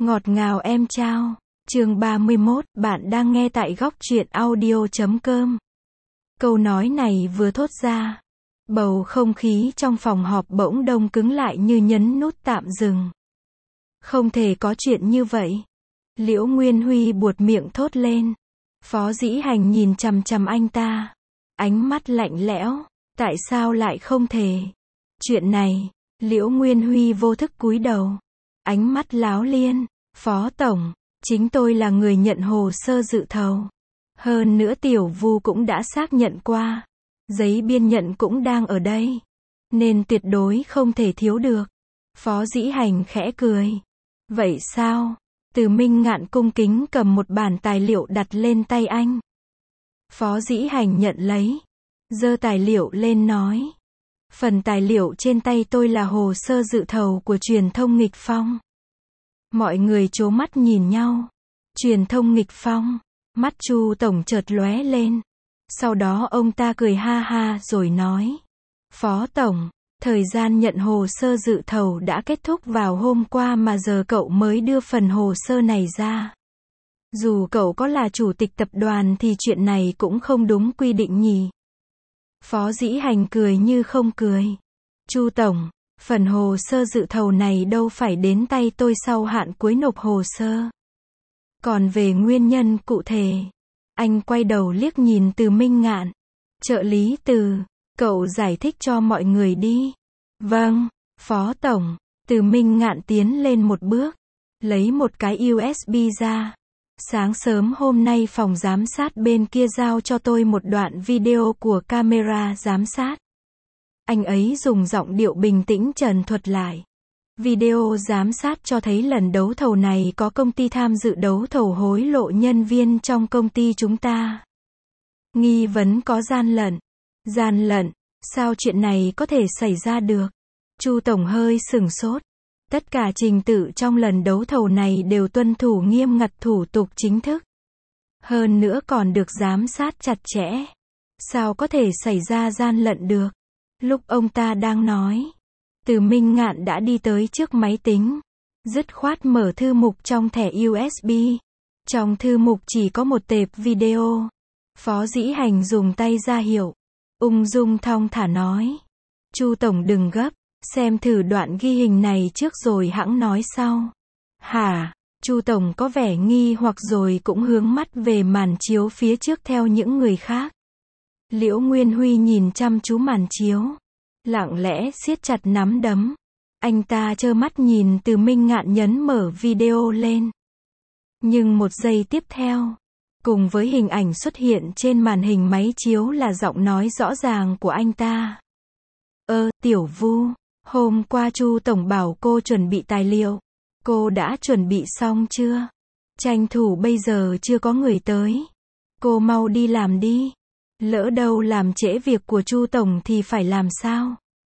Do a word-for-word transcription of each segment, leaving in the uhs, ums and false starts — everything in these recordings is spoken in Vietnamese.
Ngọt ngào em trao. Chương ba mươi mốt, bạn đang nghe tại góc truyện audio chấm com. Câu nói này vừa thốt ra, bầu không khí trong phòng họp bỗng đông cứng lại như nhấn nút tạm dừng. Không thể có chuyện như vậy. Liễu Nguyên Huy buột miệng thốt lên. Phó Dĩ Hành nhìn chằm chằm anh ta. Ánh mắt lạnh lẽo. Tại sao lại không thể? Chuyện này, Liễu Nguyên Huy vô thức cúi đầu. Ánh mắt láo liên. Phó Tổng, chính tôi là người nhận hồ sơ dự thầu. Hơn nữa Tiểu Vu cũng đã xác nhận qua. Giấy biên nhận cũng đang ở đây. Nên tuyệt đối không thể thiếu được. Phó Dĩ Hành khẽ cười. Vậy sao? Từ Minh Ngạn cung kính cầm một bản tài liệu đặt lên tay anh. Phó Dĩ Hành nhận lấy. Giơ tài liệu lên nói. Phần tài liệu trên tay tôi là hồ sơ dự thầu của truyền thông Nghịch Phong. Mọi người trố mắt nhìn nhau. Truyền thông Nghịch Phong. Mắt Chu Tổng chợt lóe lên. Sau đó ông ta cười ha ha rồi nói. Phó Tổng, thời gian nhận hồ sơ dự thầu đã kết thúc vào hôm qua mà giờ cậu mới đưa phần hồ sơ này ra. Dù cậu có là chủ tịch tập đoàn thì chuyện này cũng không đúng quy định nhỉ. Phó Dĩ Hành cười như không cười. Chu Tổng, phần hồ sơ dự thầu này đâu phải đến tay tôi sau hạn cuối nộp hồ sơ. Còn về nguyên nhân cụ thể, anh quay đầu liếc nhìn Từ Minh Ngạn. Trợ lý Từ, cậu giải thích cho mọi người đi. Vâng, Phó Tổng. Từ Minh Ngạn tiến lên một bước, lấy một cái u ét bê ra. Sáng sớm hôm nay phòng giám sát bên kia giao cho tôi một đoạn video của camera giám sát. Anh ấy dùng giọng điệu bình tĩnh trần thuật lại. Video giám sát cho thấy lần đấu thầu này có công ty tham dự đấu thầu hối lộ nhân viên trong công ty chúng ta. Nghi vấn có gian lận. Gian lận? Sao chuyện này có thể xảy ra được? Chu Tổng hơi sửng sốt. Tất cả trình tự trong lần đấu thầu này đều tuân thủ nghiêm ngặt thủ tục chính thức. Hơn nữa còn được giám sát chặt chẽ. Sao có thể xảy ra gian lận được? Lúc ông ta đang nói, Từ Minh Ngạn đã đi tới trước máy tính. Dứt khoát mở thư mục trong thẻ u ét bê. Trong thư mục chỉ có một tệp video. Phó Dĩ Hành dùng tay ra hiệu. Ung dung thong thả nói. Chu Tổng đừng gấp. Xem thử đoạn ghi hình này trước rồi hẵng nói sau. Hả? Chu Tổng có vẻ nghi hoặc rồi cũng hướng mắt về màn chiếu phía trước theo những người khác. Liễu Nguyên Huy nhìn chăm chú màn chiếu. Lặng lẽ siết chặt nắm đấm. Anh ta trơ mắt nhìn Từ Minh Ngạn nhấn mở video lên. Nhưng một giây tiếp theo, cùng với hình ảnh xuất hiện trên màn hình máy chiếu là giọng nói rõ ràng của anh ta. Ơ, Tiểu Vu, hôm qua Chu Tổng bảo cô chuẩn bị tài liệu. Cô đã chuẩn bị xong chưa? Tranh thủ bây giờ chưa có người tới. Cô mau đi làm đi. Lỡ đâu làm trễ việc của Chu Tổng thì phải làm sao?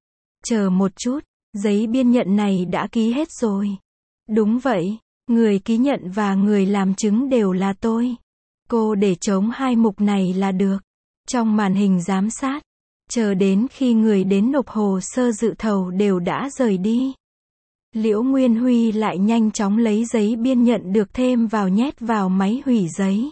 Chờ một chút, giấy biên nhận này đã ký hết rồi. Đúng vậy, người ký nhận và người làm chứng đều là tôi. Cô để trống hai mục này là được. Trong màn hình giám sát, chờ đến khi người đến nộp hồ sơ dự thầu đều đã rời đi. Liễu Nguyên Huy lại nhanh chóng lấy giấy biên nhận được thêm vào nhét vào máy hủy giấy.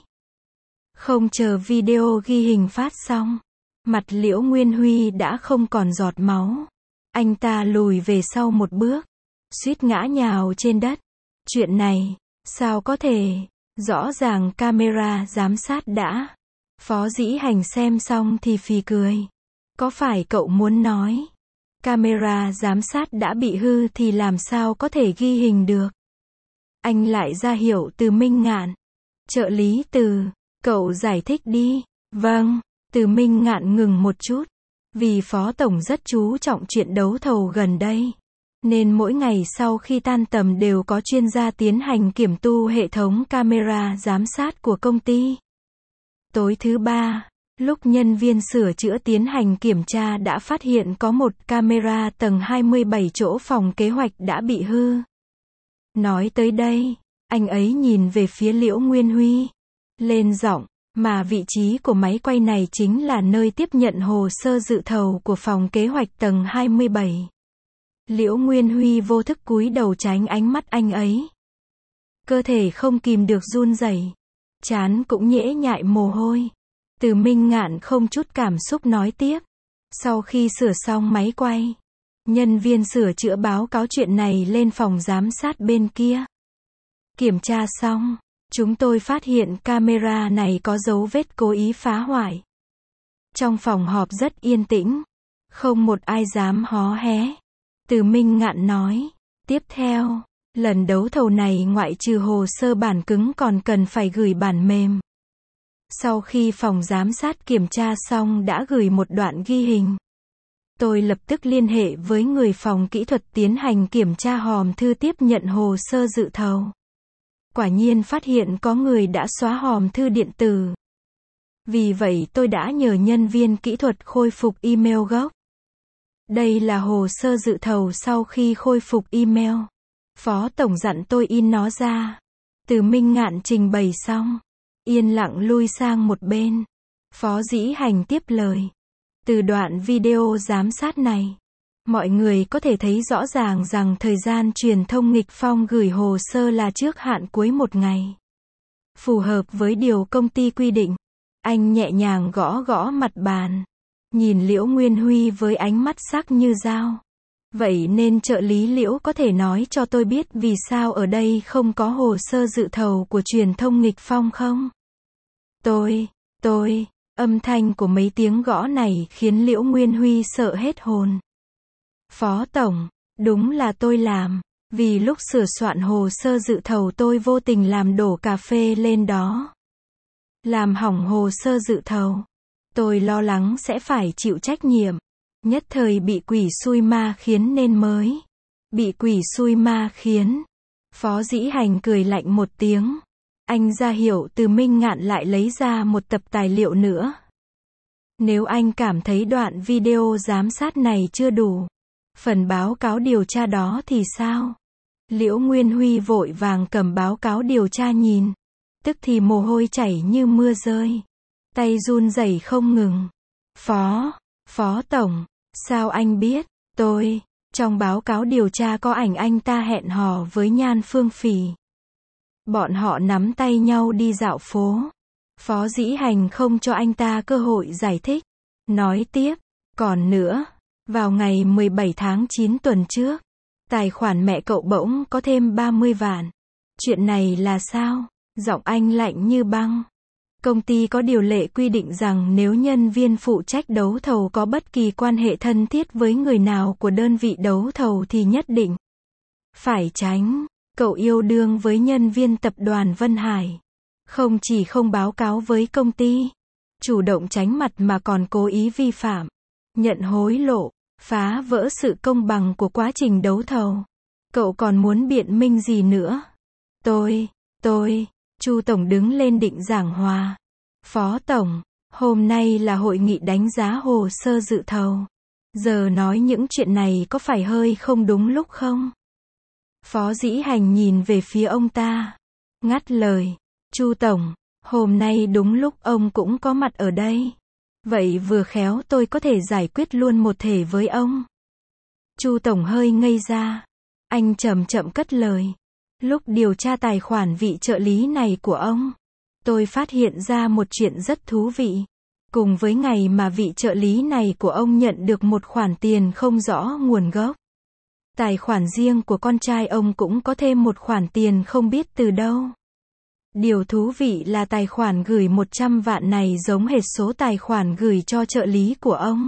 Không chờ video ghi hình phát xong, mặt Liễu Nguyên Huy đã không còn giọt máu. Anh ta lùi về sau một bước, suýt ngã nhào trên đất. Chuyện này, sao có thể? Rõ ràng camera giám sát đã. Phó Dĩ Hành xem xong thì phì cười. Có phải cậu muốn nói, camera giám sát đã bị hư thì làm sao có thể ghi hình được? Anh lại ra hiệu Từ Minh Ngạn. Trợ lý Từ, cậu giải thích đi. Vâng, Từ Minh Ngạn ngừng một chút. Vì Phó Tổng rất chú trọng chuyện đấu thầu gần đây. Nên mỗi ngày sau khi tan tầm đều có chuyên gia tiến hành kiểm tu hệ thống camera giám sát của công ty. Tối thứ ba, lúc nhân viên sửa chữa tiến hành kiểm tra đã phát hiện có một camera tầng hai mươi bảy chỗ phòng kế hoạch đã bị hư. Nói tới đây, anh ấy nhìn về phía Liễu Nguyên Huy. Lên giọng, mà vị trí của máy quay này chính là nơi tiếp nhận hồ sơ dự thầu của phòng kế hoạch tầng hai mươi bảy. Liễu Nguyên Huy vô thức cúi đầu tránh ánh mắt anh ấy. Cơ thể không kìm được run rẩy, trán cũng nhễ nhại mồ hôi. Từ Minh Ngạn không chút cảm xúc nói tiếp. Sau khi sửa xong máy quay, nhân viên sửa chữa báo cáo chuyện này lên phòng giám sát bên kia. Kiểm tra xong, chúng tôi phát hiện camera này có dấu vết cố ý phá hoại. Trong phòng họp rất yên tĩnh, không một ai dám hó hé. Từ Minh Ngạn nói, tiếp theo, lần đấu thầu này ngoại trừ hồ sơ bản cứng còn cần phải gửi bản mềm. Sau khi phòng giám sát kiểm tra xong đã gửi một đoạn ghi hình. Tôi lập tức liên hệ với người phòng kỹ thuật tiến hành kiểm tra hòm thư tiếp nhận hồ sơ dự thầu. Quả nhiên phát hiện có người đã xóa hòm thư điện tử. Vì vậy tôi đã nhờ nhân viên kỹ thuật khôi phục email gốc. Đây là hồ sơ dự thầu sau khi khôi phục email. Phó tổng dặn tôi in nó ra. Từ Minh Ngạn trình bày xong, yên lặng lui sang một bên. Phó Dĩ Hành tiếp lời. Từ đoạn video giám sát này, mọi người có thể thấy rõ ràng rằng thời gian truyền thông Nghịch Phong gửi hồ sơ là trước hạn cuối một ngày. Phù hợp với điều công ty quy định. Anh nhẹ nhàng gõ gõ mặt bàn, nhìn Liễu Nguyên Huy với ánh mắt sắc như dao. Vậy nên trợ lý Liễu có thể nói cho tôi biết vì sao ở đây không có hồ sơ dự thầu của truyền thông Nghịch Phong không? Tôi, tôi, âm thanh của mấy tiếng gõ này khiến Liễu Nguyên Huy sợ hết hồn. Phó tổng, đúng là tôi làm, vì lúc sửa soạn hồ sơ dự thầu tôi vô tình làm đổ cà phê lên đó. Làm hỏng hồ sơ dự thầu. Tôi lo lắng sẽ phải chịu trách nhiệm. Nhất thời bị quỷ xui ma khiến nên mới. Bị quỷ xui ma khiến. Phó Dĩ Hành cười lạnh một tiếng. Anh ra hiệu Từ Minh Ngạn lại lấy ra một tập tài liệu nữa. Nếu anh cảm thấy đoạn video giám sát này chưa đủ, phần báo cáo điều tra đó thì sao? Liễu Nguyên Huy vội vàng cầm báo cáo điều tra nhìn. Tức thì mồ hôi chảy như mưa rơi. Tay run rẩy không ngừng. Phó, Phó Tổng, sao anh biết? Tôi, trong báo cáo điều tra có ảnh anh ta hẹn hò với Nhan Phương Phỉ. Bọn họ nắm tay nhau đi dạo phố. Phó Dĩ Hành không cho anh ta cơ hội giải thích. Nói tiếp, còn nữa, vào ngày mười bảy tháng chín tuần trước, tài khoản mẹ cậu bỗng có thêm ba mươi vạn. Chuyện này là sao? Giọng anh lạnh như băng. Công ty có điều lệ quy định rằng nếu nhân viên phụ trách đấu thầu có bất kỳ quan hệ thân thiết với người nào của đơn vị đấu thầu thì nhất định phải tránh. Cậu yêu đương với nhân viên tập đoàn Vân Hải. Không chỉ không báo cáo với công ty, chủ động tránh mặt mà còn cố ý vi phạm, nhận hối lộ, phá vỡ sự công bằng của quá trình đấu thầu. Cậu còn muốn biện minh gì nữa? Tôi, tôi, Chu Tổng đứng lên định giảng hòa. Phó Tổng, hôm nay là hội nghị đánh giá hồ sơ dự thầu. Giờ nói những chuyện này có phải hơi không đúng lúc không? Phó Dĩ Hành nhìn về phía ông ta. Ngắt lời. Chu Tổng, hôm nay đúng lúc ông cũng có mặt ở đây. Vậy vừa khéo tôi có thể giải quyết luôn một thể với ông. Chu Tổng hơi ngây ra. Anh chậm chậm cất lời. Lúc điều tra tài khoản vị trợ lý này của ông, tôi phát hiện ra một chuyện rất thú vị. Cùng với ngày mà vị trợ lý này của ông nhận được một khoản tiền không rõ nguồn gốc, tài khoản riêng của con trai ông cũng có thêm một khoản tiền không biết từ đâu. Điều thú vị là tài khoản gửi một trăm vạn này giống hệt số tài khoản gửi cho trợ lý của ông.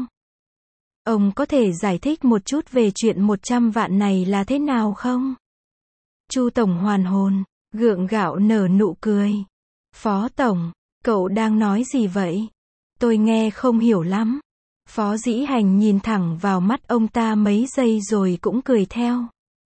Ông có thể giải thích một chút về chuyện một trăm vạn này là thế nào không? Chu Tổng hoàn hồn, gượng gạo nở nụ cười. Phó Tổng, cậu đang nói gì vậy? Tôi nghe không hiểu lắm. Phó Dĩ Hành nhìn thẳng vào mắt ông ta mấy giây rồi cũng cười theo.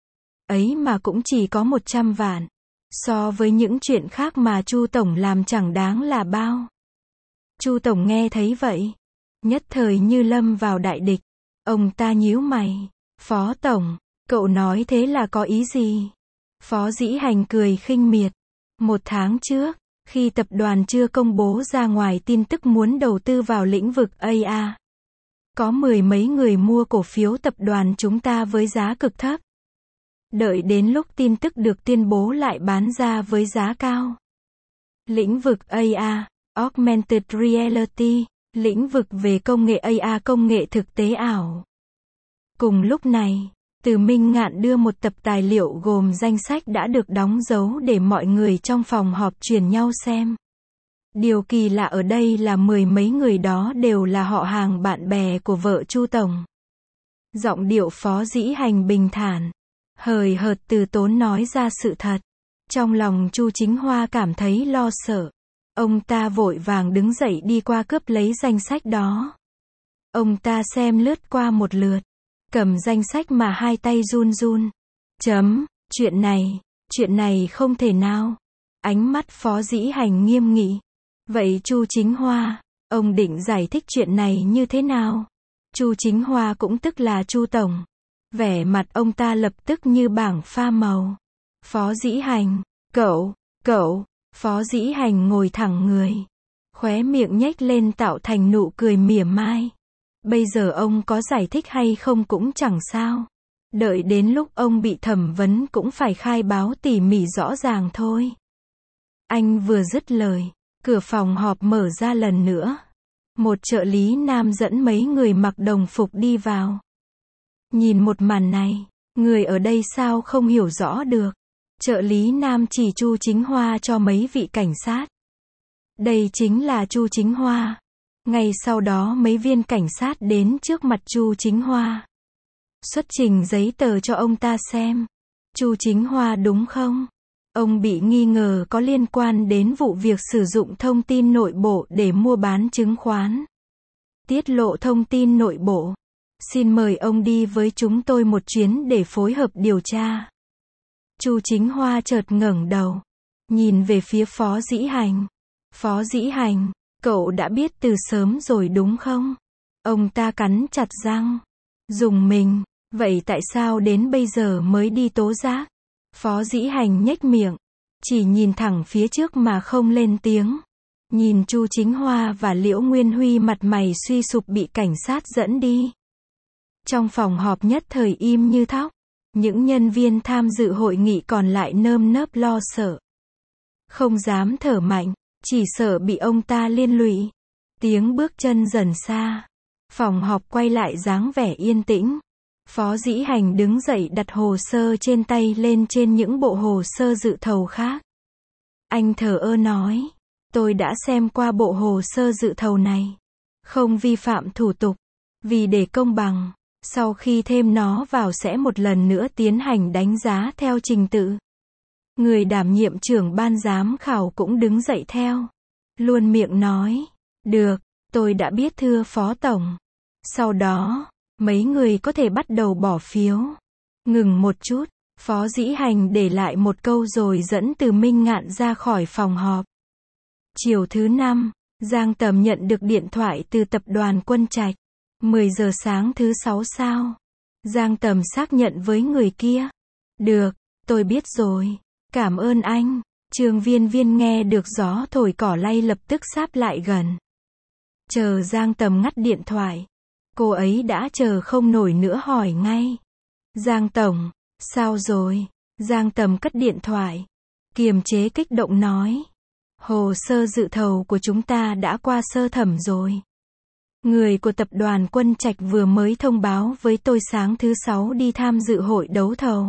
Ấy mà cũng chỉ có một trăm vạn. So với những chuyện khác mà Chu Tổng làm chẳng đáng là bao. Chu Tổng nghe thấy vậy, nhất thời như lâm vào đại địch. Ông ta nhíu mày. Phó Tổng, cậu nói thế là có ý gì? Phó Dĩ Hành cười khinh miệt. Một tháng trước, khi tập đoàn chưa công bố ra ngoài tin tức muốn đầu tư vào lĩnh vực a i, có mười mấy người mua cổ phiếu tập đoàn chúng ta với giá cực thấp. Đợi đến lúc tin tức được tuyên bố lại bán ra với giá cao. Lĩnh vực a rờ, Augmented Reality, lĩnh vực về công nghệ a rờ, công nghệ thực tế ảo. Cùng lúc này, Từ Minh Ngạn đưa một tập tài liệu gồm danh sách đã được đóng dấu để mọi người trong phòng họp truyền nhau xem. Điều kỳ lạ ở đây là mười mấy người đó đều là họ hàng bạn bè của vợ Chu Tổng. Giọng điệu Phó Dĩ Hành bình thản, hời hợt từ tốn nói ra sự thật. Trong lòng Chu Chính Hoa cảm thấy lo sợ. Ông ta vội vàng đứng dậy đi qua cướp lấy danh sách đó. Ông ta xem lướt qua một lượt, cầm danh sách mà hai tay run run. Chấm, chuyện này, chuyện này không thể nào. Ánh mắt Phó Dĩ Hành nghiêm nghị. Vậy Chu Chính Hoa, ông định giải thích chuyện này như thế nào? Chu Chính Hoa cũng tức là Chu Tổng. Vẻ mặt ông ta lập tức như bảng pha màu. Phó Dĩ Hành, cậu, cậu, Phó Dĩ Hành ngồi thẳng người. Khóe miệng nhếch lên tạo thành nụ cười mỉa mai. Bây giờ ông có giải thích hay không cũng chẳng sao. Đợi đến lúc ông bị thẩm vấn cũng phải khai báo tỉ mỉ rõ ràng thôi. Anh vừa dứt lời, cửa phòng họp mở ra lần nữa. Một trợ lý nam dẫn mấy người mặc đồng phục đi vào. Nhìn một màn này, người ở đây sao không hiểu rõ được. Trợ lý nam chỉ Chu Chính Hoa cho mấy vị cảnh sát. Đây chính là Chu Chính Hoa. Ngay sau đó mấy viên cảnh sát đến trước mặt Chu Chính Hoa. Xuất trình giấy tờ cho ông ta xem. Chu Chính Hoa đúng không? Ông bị nghi ngờ có liên quan đến vụ việc sử dụng thông tin nội bộ để mua bán chứng khoán. Tiết lộ thông tin nội bộ. Xin mời ông đi với chúng tôi một chuyến để phối hợp điều tra. Chu Chính Hoa chợt ngẩng đầu, nhìn về phía Phó Dĩ Hành. Phó Dĩ Hành, cậu đã biết từ sớm rồi đúng không? Ông ta cắn chặt răng. Dùng mình, vậy tại sao đến bây giờ mới đi tố giác? Phó Dĩ Hành nhếch miệng, chỉ nhìn thẳng phía trước mà không lên tiếng. Nhìn Chu Chính Hoa và Liễu Nguyên Huy mặt mày suy sụp bị cảnh sát dẫn đi. Trong phòng họp nhất thời im như thóc. Những nhân viên tham dự hội nghị còn lại nơm nớp lo sợ. Không dám thở mạnh, chỉ sợ bị ông ta liên lụy. Tiếng bước chân dần xa. Phòng họp quay lại dáng vẻ yên tĩnh. Phó Dĩ Hành đứng dậy đặt hồ sơ trên tay lên trên những bộ hồ sơ dự thầu khác. Anh thờ ơ nói, tôi đã xem qua bộ hồ sơ dự thầu này. Không vi phạm thủ tục. Vì để công bằng, sau khi thêm nó vào sẽ một lần nữa tiến hành đánh giá theo trình tự. Người đảm nhiệm trưởng ban giám khảo cũng đứng dậy theo. Luôn miệng nói, được, tôi đã biết thưa Phó Tổng. Sau đó, mấy người có thể bắt đầu bỏ phiếu. Ngừng một chút, Phó Dĩ Hành để lại một câu rồi dẫn Từ Minh Ngạn ra khỏi phòng họp. Chiều thứ năm, Giang Tầm nhận được điện thoại từ tập đoàn Quân Trạch. mười giờ sáng thứ sáu sao? Giang Tầm xác nhận với người kia. Được, tôi biết rồi. Cảm ơn anh. Trương Viên Viên nghe được gió thổi cỏ lay lập tức sáp lại gần. Chờ Giang Tầm ngắt điện thoại. Cô ấy đã chờ không nổi nữa hỏi ngay. Giang Tổng, sao rồi? Giang Tầm cất điện thoại. Kiềm chế kích động nói. Hồ sơ dự thầu của chúng ta đã qua sơ thẩm rồi. Người của tập đoàn Quân Trạch vừa mới thông báo với tôi sáng thứ sáu đi tham dự hội đấu thầu.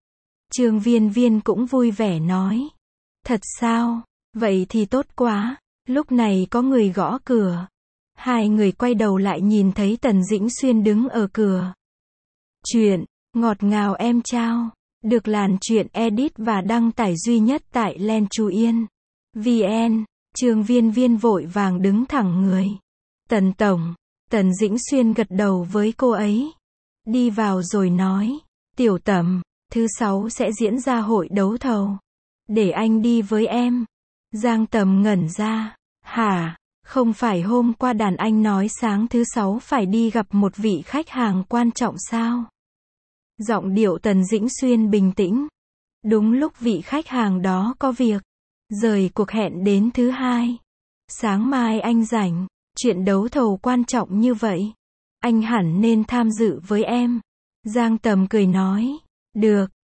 Trương Viên Viên cũng vui vẻ nói. Thật sao? Vậy thì tốt quá. Lúc này có người gõ cửa. Hai người quay đầu lại nhìn thấy Tần Dĩnh Xuyên đứng ở cửa. Chuyện, ngọt ngào em trao. Được làn chuyện edit và đăng tải duy nhất tại Len Chú Yên. vn. Trương Viên Viên vội vàng đứng thẳng người. Tần Tổng. Tần Dĩnh Xuyên gật đầu với cô ấy. Đi vào rồi nói. Tiểu Tầm, thứ sáu sẽ diễn ra hội đấu thầu. Để anh đi với em. Giang Tầm ngẩn ra. Hả? Không phải hôm qua đàn anh nói sáng thứ sáu phải đi gặp một vị khách hàng quan trọng sao? Giọng điệu Tần Dĩnh Xuyên bình tĩnh. Đúng lúc vị khách hàng đó có việc. Rời cuộc hẹn đến thứ hai. Sáng mai anh rảnh. Chuyện đấu thầu quan trọng như vậy. Anh hẳn nên tham dự với em. Giang Tầm cười nói. Được,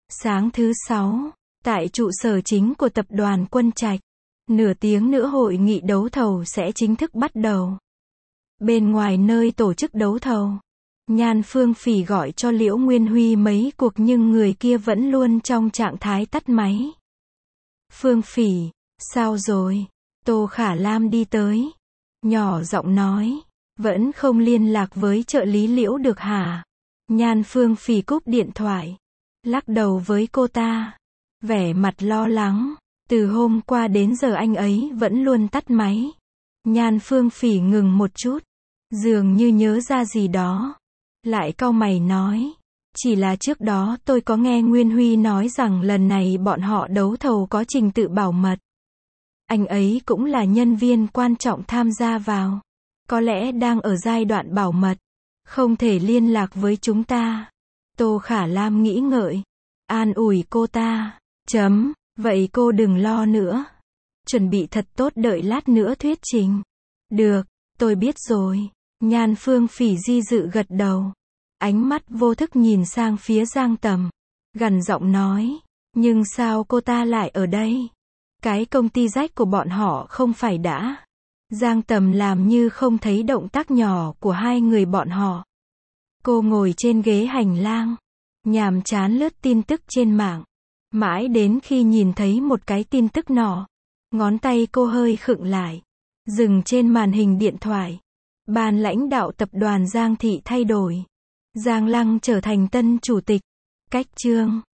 Sáng thứ sáu, tại trụ sở chính của tập đoàn Quân Trạch, nửa tiếng nữa hội nghị đấu thầu sẽ chính thức bắt đầu. Bên ngoài nơi tổ chức đấu thầu, Nhan Phương Phỉ gọi cho Liễu Nguyên Huy mấy cuộc nhưng người kia vẫn luôn trong trạng thái tắt máy. Phương Phỉ, sao rồi? Tô Khả Lam đi tới, nhỏ giọng nói, vẫn không liên lạc với trợ lý Liễu được hả? Nhan Phương Phỉ cúp điện thoại, lắc đầu với cô ta, vẻ mặt lo lắng, từ hôm qua đến giờ anh ấy vẫn luôn tắt máy. Nhan Phương Phỉ ngừng một chút, dường như nhớ ra gì đó, lại cau mày nói, chỉ là trước đó tôi có nghe Nguyên Huy nói rằng lần này bọn họ đấu thầu có trình tự bảo mật. Anh ấy cũng là nhân viên quan trọng tham gia vào, có lẽ đang ở giai đoạn bảo mật, không thể liên lạc với chúng ta. Tô Khả Lam nghĩ ngợi, an ủi cô ta, chấm, vậy cô đừng lo nữa, chuẩn bị thật tốt đợi lát nữa thuyết trình. Được, tôi biết rồi. Nhan Phương Phỉ di dự gật đầu, ánh mắt vô thức nhìn sang phía Giang Tầm, gằn giọng nói, nhưng sao cô ta lại ở đây? Cái công ty rách của bọn họ không phải đã. Giang Tầm làm như không thấy động tác nhỏ của hai người bọn họ. Cô ngồi trên ghế hành lang, nhàm chán lướt tin tức trên mạng, mãi đến khi nhìn thấy một cái tin tức nọ, ngón tay cô hơi khựng lại, dừng trên màn hình điện thoại. Ban lãnh đạo tập đoàn Giang Thị thay đổi. Giang Lăng trở thành tân chủ tịch. Cách chương